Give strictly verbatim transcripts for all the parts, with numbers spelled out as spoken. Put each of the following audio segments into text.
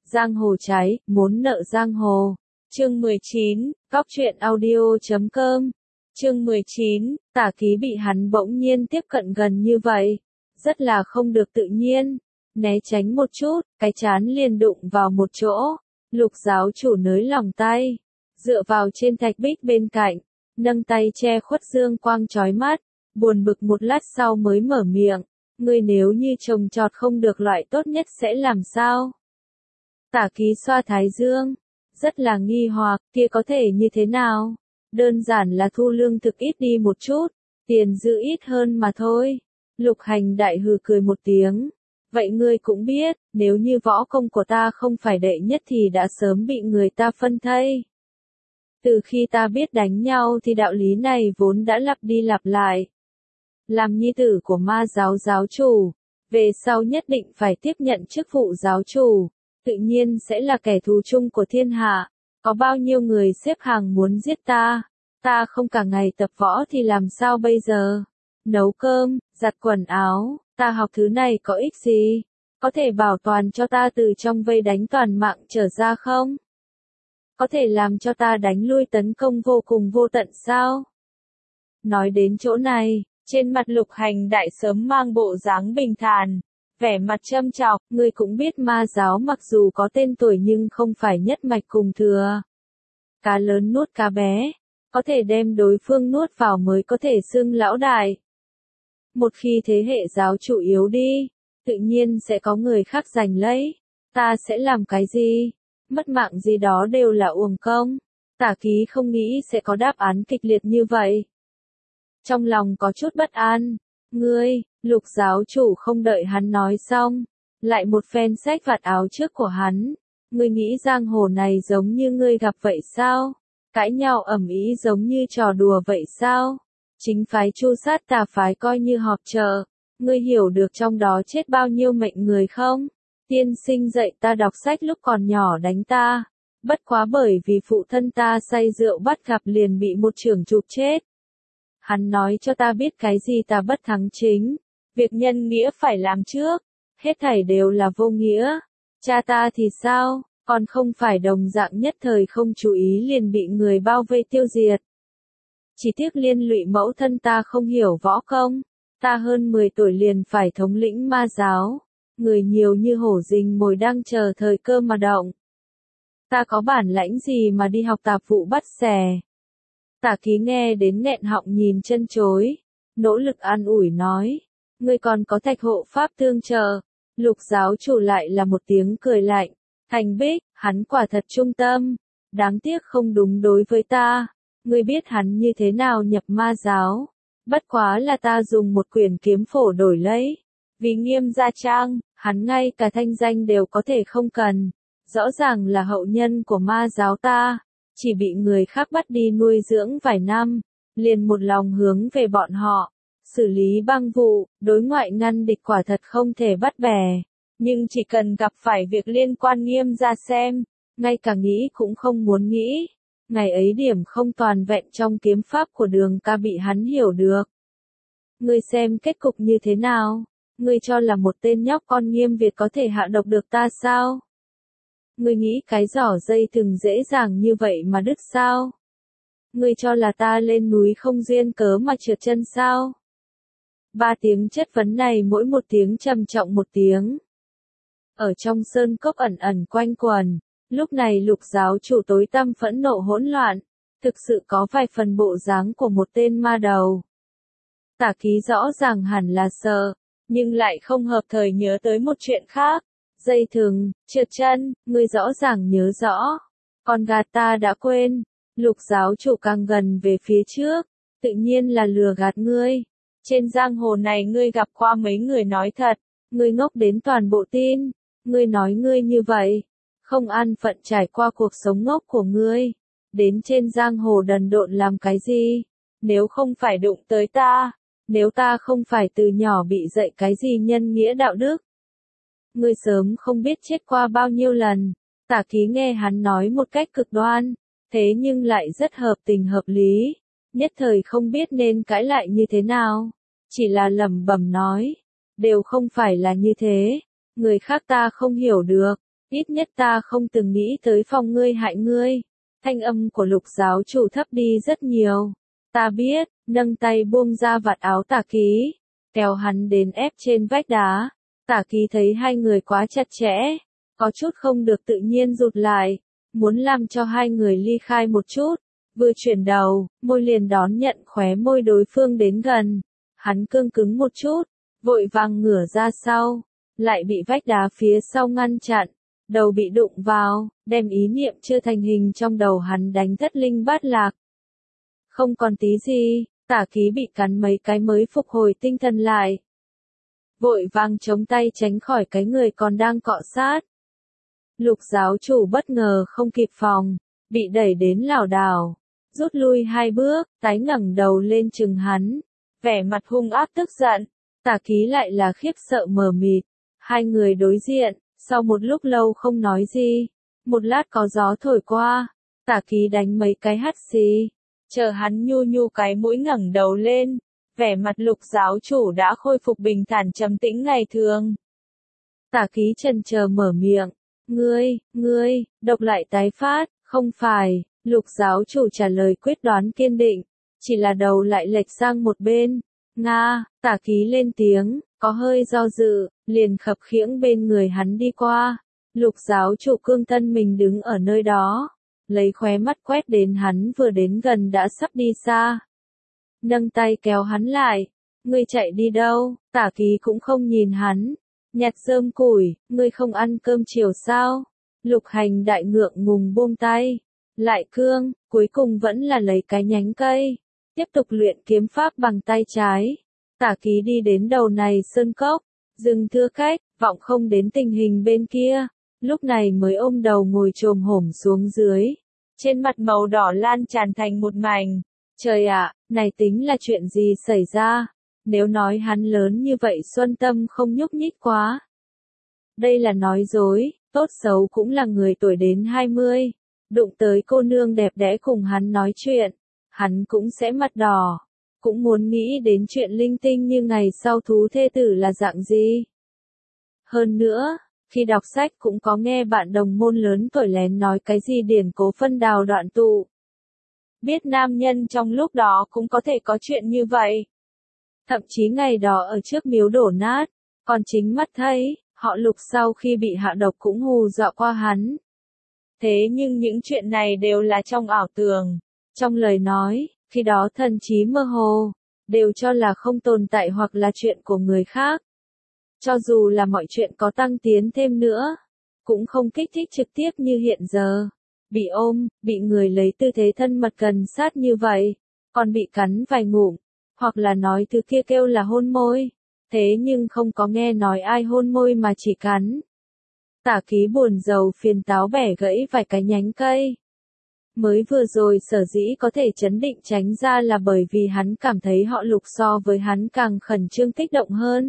Giang hồ cháy, muốn nợ giang hồ. Chương mười chín, Cóc truyện audio chấm com. Chương mười chín, Tả Ký bị hắn bỗng nhiên tiếp cận gần như vậy, rất là không được tự nhiên, né tránh một chút, cái trán liền đụng vào một chỗ. Lục giáo chủ nới lòng tay, dựa vào trên thạch bích bên cạnh, nâng tay che khuất dương quang chói mắt, buồn bực một lát sau mới mở miệng, ngươi nếu như trồng trọt không được loại tốt nhất sẽ làm sao? Tả Ký xoa thái dương, rất là nghi hoặc, kia có thể như thế nào? Đơn giản là thu lương thực ít đi một chút, tiền dư ít hơn mà thôi. Lục Hành đại hừ cười một tiếng. Vậy ngươi cũng biết, nếu như võ công của ta không phải đệ nhất thì đã sớm bị người ta phân thây. Từ khi ta biết đánh nhau thì đạo lý này vốn đã lặp đi lặp lại. Làm nhi tử của ma giáo giáo chủ, về sau nhất định phải tiếp nhận chức vụ giáo chủ, tự nhiên sẽ là kẻ thù chung của thiên hạ. Có bao nhiêu người xếp hàng muốn giết ta, ta không cả ngày tập võ thì làm sao bây giờ? Nấu cơm, giặt quần áo, ta học thứ này có ích gì? Có thể bảo toàn cho ta từ trong vây đánh toàn mạng trở ra không? Có thể làm cho ta đánh lui tấn công vô cùng vô tận sao? Nói đến chỗ này, trên mặt Lục Hành đại sớm mang bộ dáng bình thản, vẻ mặt châm chọc, ngươi cũng biết ma giáo mặc dù có tên tuổi nhưng không phải nhất mạch cùng thừa. Cá lớn nuốt cá bé, có thể đem đối phương nuốt vào mới có thể xưng lão đại. Một khi thế hệ giáo chủ yếu đi, tự nhiên sẽ có người khác giành lấy, ta sẽ làm cái gì? Mất mạng gì đó đều là uổng công. Tả Ký không nghĩ sẽ có đáp án kịch liệt như vậy. Trong lòng có chút bất an, ngươi, Lục giáo chủ không đợi hắn nói xong, lại một phen xách vạt áo trước của hắn. Ngươi nghĩ giang hồ này giống như ngươi gặp vậy sao? Cãi nhau ầm ĩ giống như trò đùa vậy sao? Chính phái Chu sát tà phái coi như họp chợ, ngươi hiểu được trong đó chết bao nhiêu mệnh người không? Tiên sinh dạy ta đọc sách lúc còn nhỏ đánh ta, bất quá bởi vì phụ thân ta say rượu bắt gặp liền bị một chưởng chụp chết. Hắn nói cho ta biết cái gì ta bất thắng chính, việc nhân nghĩa phải làm trước, hết thảy đều là vô nghĩa. Cha ta thì sao, còn không phải đồng dạng nhất thời không chú ý liền bị người bao vây tiêu diệt. Chỉ tiếc liên lụy mẫu thân ta không hiểu võ công, ta hơn mười tuổi liền phải thống lĩnh ma giáo, người nhiều như hổ rình mồi đang chờ thời cơ mà động. Ta có bản lãnh gì mà đi học tạp vụ bắt xè? Tả Ký nghe đến nghẹn họng nhìn chân chối, nỗ lực an ủi nói, ngươi còn có thạch hộ pháp tương trợ. Lục giáo chủ lại là một tiếng cười lạnh, Thành Bích, hắn quả thật trung tâm, đáng tiếc không đúng đối với ta. Ngươi biết hắn như thế nào nhập ma giáo, bất quá là ta dùng một quyển kiếm phổ đổi lấy. Vì Nghiêm gia trang, hắn ngay cả thanh danh đều có thể không cần, rõ ràng là hậu nhân của ma giáo ta, chỉ bị người khác bắt đi nuôi dưỡng vài năm, liền một lòng hướng về bọn họ, xử lý băng vụ, đối ngoại ngăn địch quả thật không thể bắt bẻ, nhưng chỉ cần gặp phải việc liên quan Nghiêm gia xem, ngay cả nghĩ cũng không muốn nghĩ. Ngày ấy điểm không toàn vẹn trong kiếm pháp của Đường ca bị hắn hiểu được. Ngươi xem kết cục như thế nào? Ngươi cho là một tên nhóc con Nghiêm Việt có thể hạ độc được ta sao? Ngươi nghĩ cái giỏ dây thừng dễ dàng như vậy mà đứt sao? Ngươi cho là ta lên núi không duyên cớ mà trượt chân sao? Ba tiếng chất vấn này mỗi một tiếng trầm trọng một tiếng. Ở trong sơn cốc ẩn ẩn quanh quần. Lúc này Lục giáo chủ tối tăm phẫn nộ hỗn loạn, thực sự có vài phần bộ dáng của một tên ma đầu. Tả Ký rõ ràng hẳn là sợ, nhưng lại không hợp thời nhớ tới một chuyện khác. Dây thừng, trượt chân, ngươi rõ ràng nhớ rõ. Còn gạt ta đã quên. Lục giáo chủ càng gần về phía trước, tự nhiên là lừa gạt ngươi. Trên giang hồ này ngươi gặp qua mấy người nói thật, ngươi ngốc đến toàn bộ tin. Ngươi nói ngươi như vậy, không an phận trải qua cuộc sống ngốc của ngươi, đến trên giang hồ đần độn làm cái gì? Nếu không phải đụng tới ta, nếu ta không phải từ nhỏ bị dạy cái gì nhân nghĩa đạo đức, ngươi sớm không biết chết qua bao nhiêu lần. Tả Ký nghe hắn nói một cách cực đoan, thế nhưng lại rất hợp tình hợp lý, nhất thời không biết nên cãi lại như thế nào, chỉ là lẩm bẩm nói, đều không phải là như thế, người khác ta không hiểu được. Ít nhất ta không từng nghĩ tới phòng ngươi hại ngươi. Thanh âm của Lục giáo chủ thấp đi rất nhiều. Ta biết, nâng tay buông ra vạt áo Tả Ký, kéo hắn đến ép trên vách đá. Tả Ký thấy hai người quá chặt chẽ, có chút không được tự nhiên rụt lại, muốn làm cho hai người ly khai một chút. Vừa chuyển đầu, môi liền đón nhận khóe môi đối phương đến gần. Hắn cương cứng một chút, vội vàng ngửa ra sau, lại bị vách đá phía sau ngăn chặn. Đầu bị đụng vào, đem ý niệm chưa thành hình trong đầu hắn đánh thất linh bát lạc. Không còn tí gì, Tả Ký bị cắn mấy cái mới phục hồi tinh thần lại. Vội vàng chống tay tránh khỏi cái người còn đang cọ sát. Lục giáo chủ bất ngờ không kịp phòng, bị đẩy đến lảo đảo, rút lui hai bước, tái ngẩng đầu lên chừng hắn, vẻ mặt hung ác tức giận. Tả Ký lại là khiếp sợ mờ mịt. Hai người đối diện, sau một lúc lâu không nói gì, một lát có gió thổi qua, Tả Ký đánh mấy cái hắt xì, chờ hắn nhu nhu cái mũi ngẩng đầu lên, vẻ mặt Lục giáo chủ đã khôi phục bình thản trầm tĩnh ngày thường. Tả Ký chần chờ mở miệng, ngươi, ngươi, độc lại tái phát, không phải. Lục giáo chủ trả lời quyết đoán kiên định, chỉ là đầu lại lệch sang một bên. Nga, Tả Ký lên tiếng, có hơi do dự, liền khập khiễng bên người hắn đi qua. Lục giáo chủ cương thân mình đứng ở nơi đó, lấy khóe mắt quét đến hắn vừa đến gần đã sắp đi xa. Nâng tay kéo hắn lại, ngươi chạy đi đâu? Tả Ký cũng không nhìn hắn, nhặt rơm củi, ngươi không ăn cơm chiều sao? Lục Hành đại ngượng ngùng buông tay, lại cương, cuối cùng vẫn là lấy cái nhánh cây, tiếp tục luyện kiếm pháp bằng tay trái. Tả Ký đi đến đầu này sơn cốc, dừng thưa khách, vọng không đến tình hình bên kia, lúc này mới ôm đầu ngồi chồm hổm xuống dưới, trên mặt màu đỏ lan tràn thành một mảnh. Trời ạ, này tính là chuyện gì xảy ra? Nếu nói hắn lớn như vậy Xuân Tâm không nhúc nhích quá. Đây là nói dối, tốt xấu cũng là người tuổi đến hai mươi, đụng tới cô nương đẹp đẽ cùng hắn nói chuyện, hắn cũng sẽ mặt đỏ. Cũng muốn nghĩ đến chuyện linh tinh như ngày sau thú thê tử là dạng gì. Hơn nữa, khi đọc sách cũng có nghe bạn đồng môn lớn tuổi lén nói cái gì điển cố phân đào đoạn tụ. Biết nam nhân trong lúc đó cũng có thể có chuyện như vậy. Thậm chí ngày đó ở trước miếu đổ nát, còn chính mắt thấy, họ Lục sau khi bị hạ độc cũng hù dọa qua hắn. Thế nhưng những chuyện này đều là trong ảo tưởng, trong lời nói. Khi đó thần trí mơ hồ, đều cho là không tồn tại hoặc là chuyện của người khác. Cho dù là mọi chuyện có tăng tiến thêm nữa, cũng không kích thích trực tiếp như hiện giờ. Bị ôm, bị người lấy tư thế thân mật gần sát như vậy, còn bị cắn vài ngụm, hoặc là nói thứ kia kêu là hôn môi. Thế nhưng không có nghe nói ai hôn môi mà chỉ cắn. Tả Ký buồn rầu phiền táo bẻ gãy vài cái nhánh cây. Mới vừa rồi sở dĩ có thể chấn định tránh ra là bởi vì hắn cảm thấy họ Lục so với hắn càng khẩn trương kích động hơn.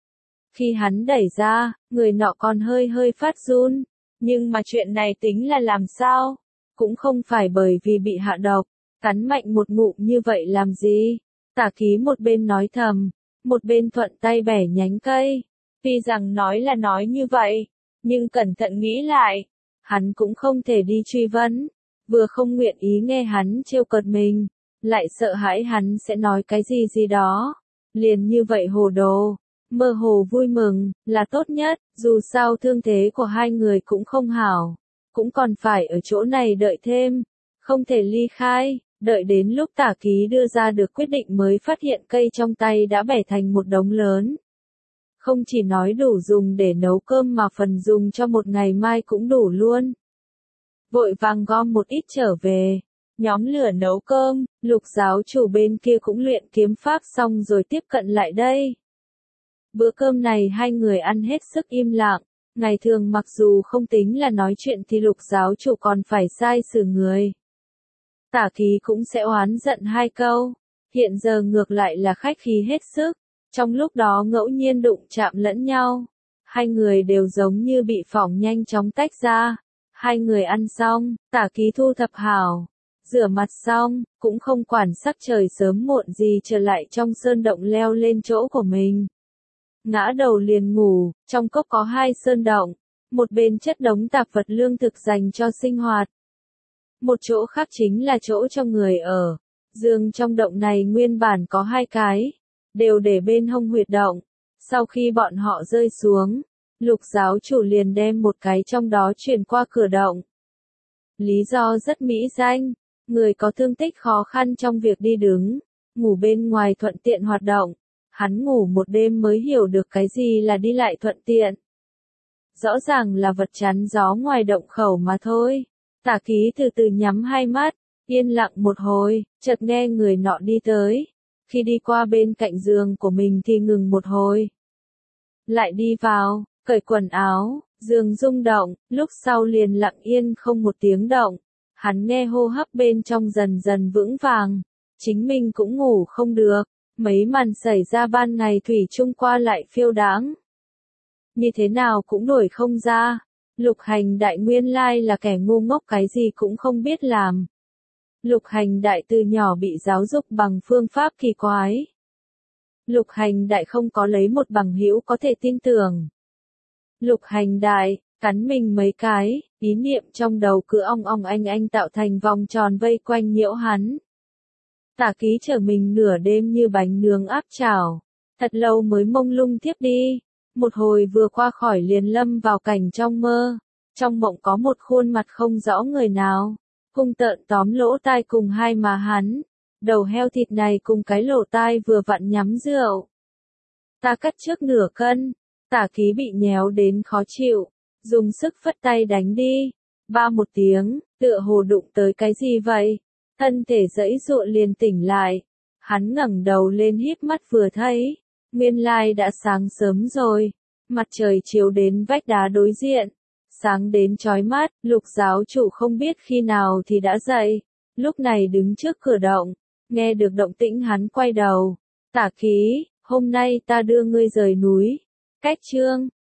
Khi hắn đẩy ra, người nọ còn hơi hơi phát run, nhưng mà chuyện này tính là làm sao? Cũng không phải bởi vì bị hạ độc, cắn mạnh một ngụm như vậy làm gì? Tả Ký một bên nói thầm, một bên thuận tay bẻ nhánh cây. Tuy rằng nói là nói như vậy, nhưng cẩn thận nghĩ lại, hắn cũng không thể đi truy vấn. Vừa không nguyện ý nghe hắn trêu cợt mình, lại sợ hãi hắn sẽ nói cái gì gì đó. Liền như vậy hồ đồ, mơ hồ vui mừng, là tốt nhất, dù sao thương thế của hai người cũng không hảo. Cũng còn phải ở chỗ này đợi thêm, không thể ly khai, đợi đến lúc Tả Ký đưa ra được quyết định mới phát hiện cây trong tay đã bẻ thành một đống lớn. Không chỉ nói đủ dùng để nấu cơm mà phần dùng cho một ngày mai cũng đủ luôn. Vội vàng gom một ít trở về, nhóm lửa nấu cơm. Lục giáo chủ bên kia cũng luyện kiếm pháp xong rồi tiếp cận lại đây. Bữa cơm này hai người ăn hết sức im lặng, ngày thường mặc dù không tính là nói chuyện thì Lục giáo chủ còn phải sai xử người. Tả Ký cũng sẽ oán giận hai câu, hiện giờ ngược lại là khách khí hết sức, trong lúc đó ngẫu nhiên đụng chạm lẫn nhau, hai người đều giống như bị phỏng nhanh chóng tách ra. Hai người ăn xong, Tả Ký thu thập hảo, rửa mặt xong, cũng không quản sắc trời sớm muộn gì trở lại trong sơn động leo lên chỗ của mình. Ngã đầu liền ngủ, trong cốc có hai sơn động, một bên chất đống tạp vật lương thực dành cho sinh hoạt. Một chỗ khác chính là chỗ cho người ở. Giường trong động này nguyên bản có hai cái, đều để bên hông huyệt động. Sau khi bọn họ rơi xuống, Lục giáo chủ liền đem một cái trong đó chuyển qua cửa động. Lý do rất mỹ danh, người có thương tích khó khăn trong việc đi đứng, ngủ bên ngoài thuận tiện hoạt động. Hắn ngủ một đêm mới hiểu được cái gì là đi lại thuận tiện. Rõ ràng là vật chắn gió ngoài động khẩu mà thôi. Tả Ký từ từ nhắm hai mắt, yên lặng một hồi, chợt nghe người nọ đi tới. Khi đi qua bên cạnh giường của mình thì ngừng một hồi. Lại đi vào, cởi quần áo, giường rung động, lúc sau liền lặng yên không một tiếng động. Hắn nghe hô hấp bên trong dần dần vững vàng, chính mình cũng ngủ không được, mấy màn xảy ra ban ngày thủy chung qua lại phiêu đãng. Như thế nào cũng đổi không ra, Lục Hành Đại nguyên lai là kẻ ngu ngốc cái gì cũng không biết làm. Lục Hành Đại từ nhỏ bị giáo dục bằng phương pháp kỳ quái. Lục Hành Đại không có lấy một bằng hữu có thể tin tưởng. Lục Hành Đại, cắn mình mấy cái, ý niệm trong đầu cứ ong ong anh anh tạo thành vòng tròn vây quanh nhiễu hắn. Tả Ký trở mình nửa đêm như bánh nướng áp chảo, thật lâu mới mông lung tiếp đi, một hồi vừa qua khỏi liền lâm vào cảnh trong mơ, trong mộng có một khuôn mặt không rõ người nào, hung tợn tóm lỗ tai cùng hai má hắn, đầu heo thịt này cùng cái lỗ tai vừa vặn nhắm rượu. Ta cắt trước nửa cân, Tả Ký bị nhéo đến khó chịu, dùng sức phất tay đánh đi, ba một tiếng, tựa hồ đụng tới cái gì vậy? Thân thể giãy giụa liền tỉnh lại, hắn ngẩng đầu lên híp mắt vừa thấy, nguyên lai đã sáng sớm rồi, mặt trời chiếu đến vách đá đối diện, sáng đến chói mắt, Lục giáo chủ không biết khi nào thì đã dậy, lúc này đứng trước cửa động, nghe được động tĩnh hắn quay đầu, Tả Ký, hôm nay ta đưa ngươi rời núi, cách chương